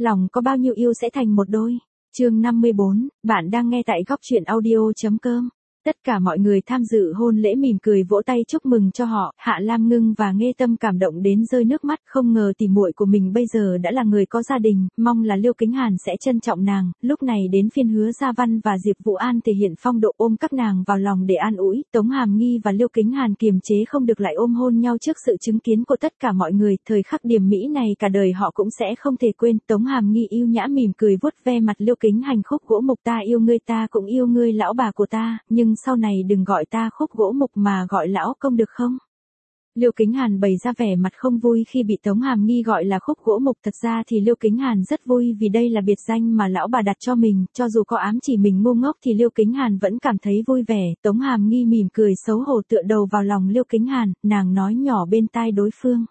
lòng có bao nhiêu yêu sẽ thành một đôi. Chương 54, bạn đang nghe tại góc truyện audio.com. Tất cả mọi người tham dự hôn lễ mỉm cười vỗ tay chúc mừng cho họ, Hạ Lam Ngưng và Nghê Tâm cảm động đến rơi nước mắt, không ngờ tỉ muội của mình bây giờ đã là người có gia đình, mong là Liêu Kính Hàn sẽ trân trọng nàng. Lúc này đến phiên Hứa Gia Văn và Diệp Vũ An thể hiện phong độ ôm các nàng vào lòng để an ủi, Tống Hàm Nghi và Liêu Kính Hàn kiềm chế không được lại ôm hôn nhau trước sự chứng kiến của tất cả mọi người, thời khắc điểm mỹ này cả đời họ cũng sẽ không thể quên. Tống Hàm Nghi yêu nhã mỉm cười vuốt ve mặt Liêu Kính Hành, khúc gỗ mục ta yêu ngươi, ta cũng yêu ngươi lão bà của ta, nhưng sau này đừng gọi ta khúc gỗ mục mà gọi lão công được không? Liêu Kính Hàn bày ra vẻ mặt không vui khi bị Tống Hàm Nghi gọi là khúc gỗ mục, thật ra thì Liêu Kính Hàn rất vui vì đây là biệt danh mà lão bà đặt cho mình, cho dù có ám chỉ mình ngu ngốc thì Liêu Kính Hàn vẫn cảm thấy vui vẻ. Tống Hàm Nghi mỉm cười xấu hổ tựa đầu vào lòng Liêu Kính Hàn, nàng nói nhỏ bên tai đối phương.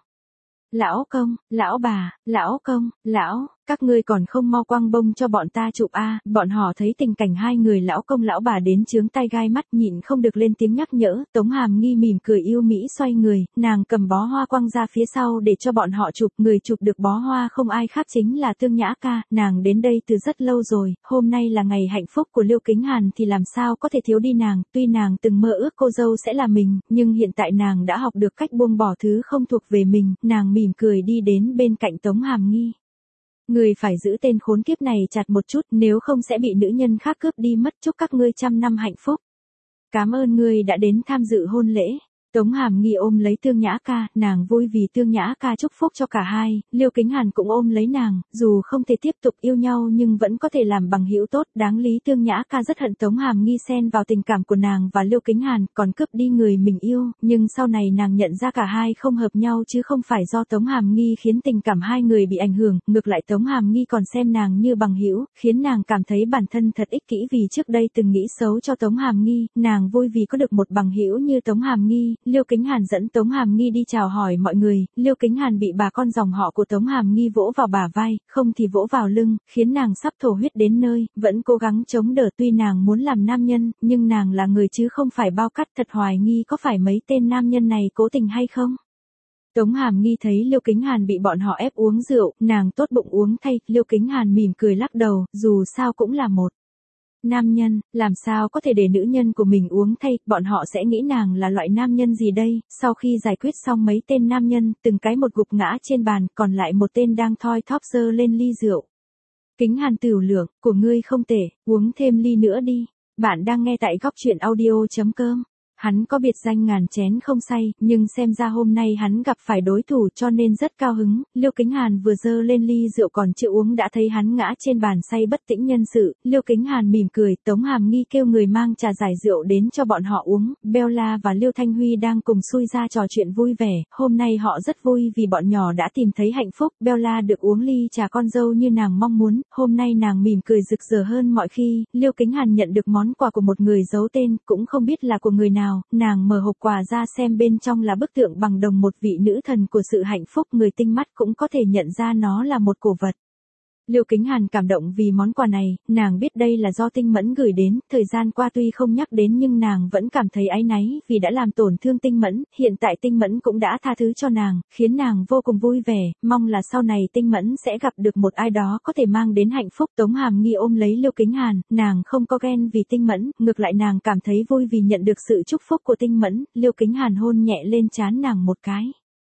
Lão công, lão bà, lão công, lão, các ngươi còn không mau quăng bông cho bọn ta chụp a. Bọn họ thấy tình cảnh hai người lão công lão bà đến chướng tai gai mắt, nhịn không được lên tiếng nhắc nhở. Tống Hàm Nghi mỉm cười yêu mỹ xoay người, nàng cầm bó hoa quăng ra phía sau để cho bọn họ chụp. Người chụp được bó hoa không ai khác chính là Tương Nhã Ca, nàng đến đây từ rất lâu rồi, hôm nay là ngày hạnh phúc của Liêu Kính Hàn thì làm sao có thể thiếu đi nàng. Tuy nàng từng mơ ước cô dâu sẽ là mình, nhưng hiện tại nàng đã học được cách buông bỏ thứ không thuộc về mình. Nàng mỉm cười đi đến bên cạnh Tống Hàm Nghi. Người phải giữ tên khốn kiếp này chặt một chút, nếu không sẽ bị nữ nhân khác cướp đi mất. Chúc các ngươi trăm năm hạnh phúc. Cảm ơn ngươi đã đến tham dự hôn lễ. Tống Hàm Nghi ôm lấy Tương Nhã Ca, nàng vui vì Tương Nhã Ca chúc phúc cho cả hai. Liêu Kính Hàn cũng ôm lấy nàng, dù không thể tiếp tục yêu nhau nhưng vẫn có thể làm bằng hữu tốt. Đáng lý Tương Nhã Ca rất hận Tống Hàm Nghi xen vào tình cảm của nàng và Liêu Kính Hàn, còn cướp đi người mình yêu, nhưng sau này nàng nhận ra cả hai không hợp nhau chứ không phải do Tống Hàm Nghi khiến tình cảm hai người bị ảnh hưởng, ngược lại Tống Hàm Nghi còn xem nàng như bằng hữu, khiến nàng cảm thấy bản thân thật ích kỷ vì trước đây từng nghĩ xấu cho Tống Hàm Nghi. Nàng vui vì có được một bằng hữu như Tống Hàm Nghi. Liêu Kính Hàn dẫn Tống Hàm Nghi đi chào hỏi mọi người, Liêu Kính Hàn bị bà con dòng họ của Tống Hàm Nghi vỗ vào bả vai, không thì vỗ vào lưng, khiến nàng sắp thổ huyết đến nơi, vẫn cố gắng chống đỡ. Tuy nàng muốn làm nam nhân, nhưng nàng là người chứ không phải bao cắt, thật hoài nghi có phải mấy tên nam nhân này cố tình hay không. Tống Hàm Nghi thấy Liêu Kính Hàn bị bọn họ ép uống rượu, nàng tốt bụng uống thay. Liêu Kính Hàn mỉm cười lắc đầu, dù sao cũng là một nam nhân, làm sao có thể để nữ nhân của mình uống thay, bọn họ sẽ nghĩ nàng là loại nam nhân gì đây. Sau khi giải quyết xong mấy tên nam nhân, từng cái một gục ngã trên bàn, còn lại một tên đang thoi thóp giơ lên ly rượu. Kính Hàn tửu lượng, của ngươi không tệ, uống thêm ly nữa đi. Bạn đang nghe tại góc truyện audio.com. Hắn có biệt danh ngàn chén không say, nhưng xem ra hôm nay hắn gặp phải đối thủ cho nên rất cao hứng. Liêu Kính Hàn vừa dơ lên ly rượu còn chưa uống đã thấy hắn ngã trên bàn say bất tỉnh nhân sự. Liêu Kính Hàn mỉm cười, Tống Hàm Nghi kêu người mang trà giải rượu đến cho bọn họ uống. Bella và Liêu Thanh Huy đang cùng xui ra trò chuyện vui vẻ, hôm nay họ rất vui vì bọn nhỏ đã tìm thấy hạnh phúc. Bella được uống ly trà con dâu như nàng mong muốn, hôm nay nàng mỉm cười rực rỡ hơn mọi khi. Liêu Kính Hàn nhận được món quà của một người giấu tên, cũng không biết là của người nào. Nàng mở hộp quà ra xem bên trong là bức tượng bằng đồng một vị nữ thần của sự hạnh phúc, người tinh mắt cũng có thể nhận ra nó là một cổ vật. Liêu Kính Hàn cảm động vì món quà này, nàng biết đây là do Tinh Mẫn gửi đến, thời gian qua tuy không nhắc đến nhưng nàng vẫn cảm thấy áy náy vì đã làm tổn thương Tinh Mẫn, hiện tại Tinh Mẫn cũng đã tha thứ cho nàng, khiến nàng vô cùng vui vẻ, mong là sau này Tinh Mẫn sẽ gặp được một ai đó có thể mang đến hạnh phúc. Tống Hàm Nghi ôm lấy Liêu Kính Hàn, nàng không có ghen vì Tinh Mẫn, ngược lại nàng cảm thấy vui vì nhận được sự chúc phúc của Tinh Mẫn. Liêu Kính Hàn hôn nhẹ lên trán nàng một cái.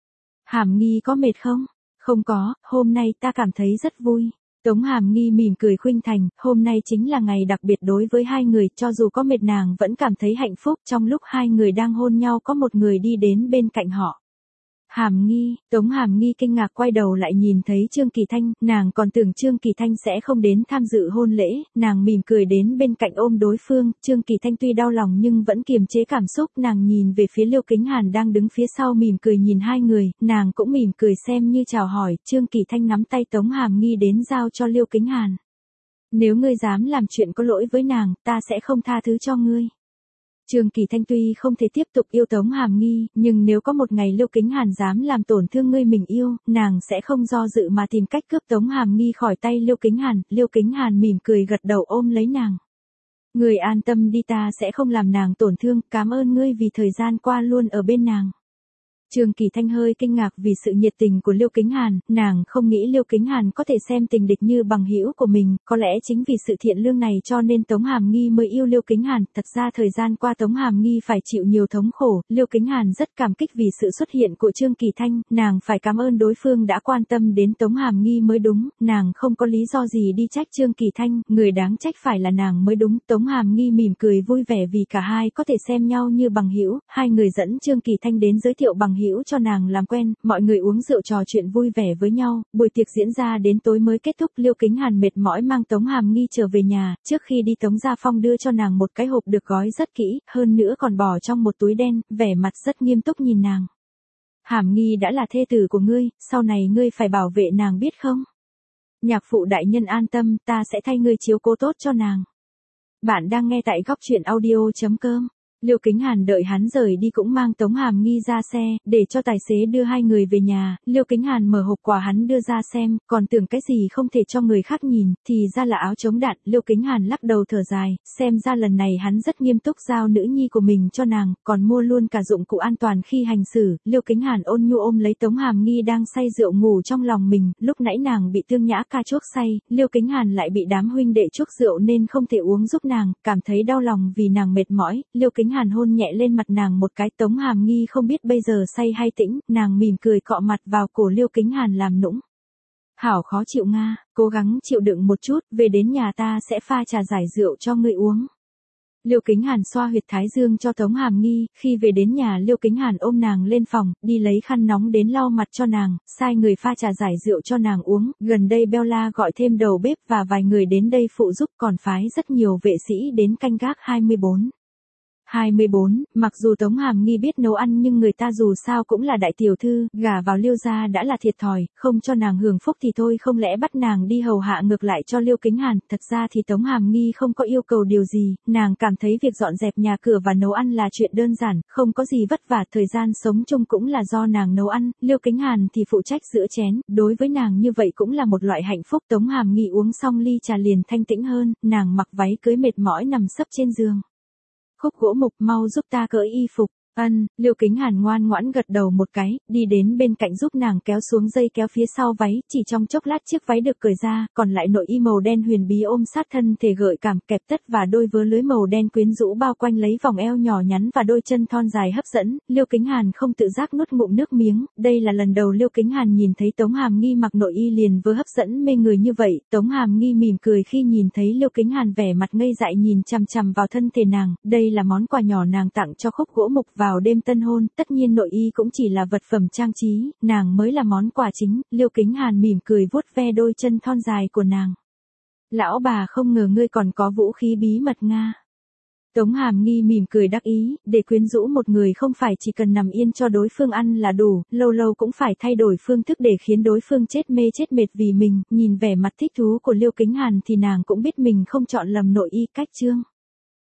Hàm Nghi có mệt không? Không có, hôm nay ta cảm thấy rất vui. Tống Hàm Nghi mỉm cười khuynh thành, hôm nay chính là ngày đặc biệt đối với hai người, cho dù có mệt nàng vẫn cảm thấy hạnh phúc. Trong lúc hai người đang hôn nhau có một người đi đến bên cạnh họ. Hàm Nghi, Tống Hàm Nghi kinh ngạc quay đầu lại nhìn thấy Trương Kỳ Thanh, nàng còn tưởng Trương Kỳ Thanh sẽ không đến tham dự hôn lễ, nàng mỉm cười đến bên cạnh ôm đối phương. Trương Kỳ Thanh tuy đau lòng nhưng vẫn kiềm chế cảm xúc, nàng nhìn về phía Liêu Kính Hàn đang đứng phía sau mỉm cười nhìn hai người, nàng cũng mỉm cười xem như chào hỏi. Trương Kỳ Thanh nắm tay Tống Hàm Nghi đến giao cho Liêu Kính Hàn. Nếu ngươi dám làm chuyện có lỗi với nàng, ta sẽ không tha thứ cho ngươi. Trương Kỳ Thanh tuy không thể tiếp tục yêu Tống Hàm Nghi, nhưng nếu có một ngày Liêu Kính Hàn dám làm tổn thương ngươi mình yêu, nàng sẽ không do dự mà tìm cách cướp Tống Hàm Nghi khỏi tay Liêu Kính Hàn. Liêu Kính Hàn mỉm cười gật đầu ôm lấy nàng. Ngươi an tâm đi, ta sẽ không làm nàng tổn thương, cảm ơn ngươi vì thời gian qua luôn ở bên nàng. Trương Kỳ Thanh hơi kinh ngạc vì sự nhiệt tình của Liêu Kính Hàn, nàng không nghĩ Liêu Kính Hàn có thể xem tình địch như bằng hữu của mình, có lẽ chính vì sự thiện lương này cho nên Tống Hàm Nghi mới yêu Liêu Kính Hàn, thật ra thời gian qua Tống Hàm Nghi phải chịu nhiều thống khổ, Liêu Kính Hàn rất cảm kích vì sự xuất hiện của Trương Kỳ Thanh, nàng phải cảm ơn đối phương đã quan tâm đến Tống Hàm Nghi mới đúng, nàng không có lý do gì đi trách Trương Kỳ Thanh, người đáng trách phải là nàng mới đúng, Tống Hàm Nghi mỉm cười vui vẻ vì cả hai có thể xem nhau như bằng hữu, hai người dẫn Trương Kỳ Thanh đến giới thiệu bằng hữu cho nàng làm quen, mọi người uống rượu trò chuyện vui vẻ với nhau, buổi tiệc diễn ra đến tối mới kết thúc. Liêu Kính Hàn mệt mỏi mang Tống Hàm Nghi trở về nhà, trước khi đi Tống Gia Phong đưa cho nàng một cái hộp được gói rất kỹ, hơn nữa còn bỏ trong một túi đen, vẻ mặt rất nghiêm túc nhìn nàng. Hàm Nghi đã là thê tử của ngươi, sau này ngươi phải bảo vệ nàng biết không? Nhạc phụ đại nhân an tâm, ta sẽ thay ngươi chiếu cố tốt cho nàng. Bạn đang nghe tại góc truyện audio.com. Liêu Kính Hàn đợi hắn rời đi cũng mang Tống Hàm Nghi ra xe, để cho tài xế đưa hai người về nhà, Liêu Kính Hàn mở hộp quà hắn đưa ra xem, còn tưởng cái gì không thể cho người khác nhìn, thì ra là áo chống đạn, Liêu Kính Hàn lắc đầu thở dài, xem ra lần này hắn rất nghiêm túc giao nữ nhi của mình cho nàng, còn mua luôn cả dụng cụ an toàn khi hành xử, Liêu Kính Hàn ôn nhu ôm lấy Tống Hàm Nghi đang say rượu ngủ trong lòng mình, lúc nãy nàng bị Tương Nhã ca chuốc say, Liêu Kính Hàn lại bị đám huynh đệ chuốc rượu nên không thể uống giúp nàng, cảm thấy đau lòng vì nàng mệt mỏi, Liêu Kính Hàn hôn nhẹ lên mặt nàng một cái. Tống Hàm Nghi không biết bây giờ say hay tĩnh, nàng mỉm cười cọ mặt vào cổ Liêu Kính Hàn làm nũng. Hảo khó chịu nga, cố gắng chịu đựng một chút, về đến nhà ta sẽ pha trà giải rượu cho ngươi uống. Liêu Kính Hàn xoa huyệt thái dương cho Tống Hàm Nghi, khi về đến nhà Liêu Kính Hàn ôm nàng lên phòng, đi lấy khăn nóng đến lau mặt cho nàng, sai người pha trà giải rượu cho nàng uống, gần đây Bella gọi thêm đầu bếp và vài người đến đây phụ giúp, còn phái rất nhiều vệ sĩ đến canh gác 24. Mặc dù Tống Hàm Nghi biết nấu ăn nhưng người ta dù sao cũng là đại tiểu thư, gả vào Liêu gia đã là thiệt thòi, không cho nàng hưởng phúc thì thôi không lẽ bắt nàng đi hầu hạ ngược lại cho Liêu Kính Hàn, thật ra thì Tống Hàm Nghi không có yêu cầu điều gì, nàng cảm thấy việc dọn dẹp nhà cửa và nấu ăn là chuyện đơn giản, không có gì vất vả, thời gian sống chung cũng là do nàng nấu ăn, Liêu Kính Hàn thì phụ trách rửa chén, đối với nàng như vậy cũng là một loại hạnh phúc. Tống Hàm Nghi uống xong ly trà liền thanh tĩnh hơn, nàng mặc váy cưới mệt mỏi nằm sấp trên giường. Khúc Gỗ Mục, mau giúp ta cởi y phục. Ân, Liêu Kính Hàn ngoan ngoãn gật đầu một cái, đi đến bên cạnh giúp nàng kéo xuống dây kéo phía sau váy, chỉ trong chốc lát chiếc váy được cởi ra, còn lại nội y màu đen huyền bí ôm sát thân thể gợi cảm, kẹp tất và đôi vớ lưới màu đen quyến rũ bao quanh lấy vòng eo nhỏ nhắn và đôi chân thon dài hấp dẫn. Liêu Kính Hàn không tự giác nuốt ngụm nước miếng, đây là lần đầu Liêu Kính Hàn nhìn thấy Tống Hàm Nghi mặc nội y liền vừa hấp dẫn mê người như vậy. Tống Hàm Nghi mỉm cười khi nhìn thấy Liêu Kính Hàn vẻ mặt ngây dại nhìn chằm chằm vào thân thể nàng, đây là món quà nhỏ nàng tặng cho Khúc Gỗ Mục vào đêm tân hôn, tất nhiên nội y cũng chỉ là vật phẩm trang trí, nàng mới là món quà chính. Liêu Kính Hàn mỉm cười vuốt ve đôi chân thon dài của nàng. Lão bà không ngờ ngươi còn có vũ khí bí mật nga. Tống Hàm Nghi mỉm cười đắc ý, để quyến rũ một người không phải chỉ cần nằm yên cho đối phương ăn là đủ, lâu lâu cũng phải thay đổi phương thức để khiến đối phương chết mê chết mệt vì mình. Nhìn vẻ mặt thích thú của Liêu Kính Hàn thì nàng cũng biết mình không chọn lầm nội y. Cách chương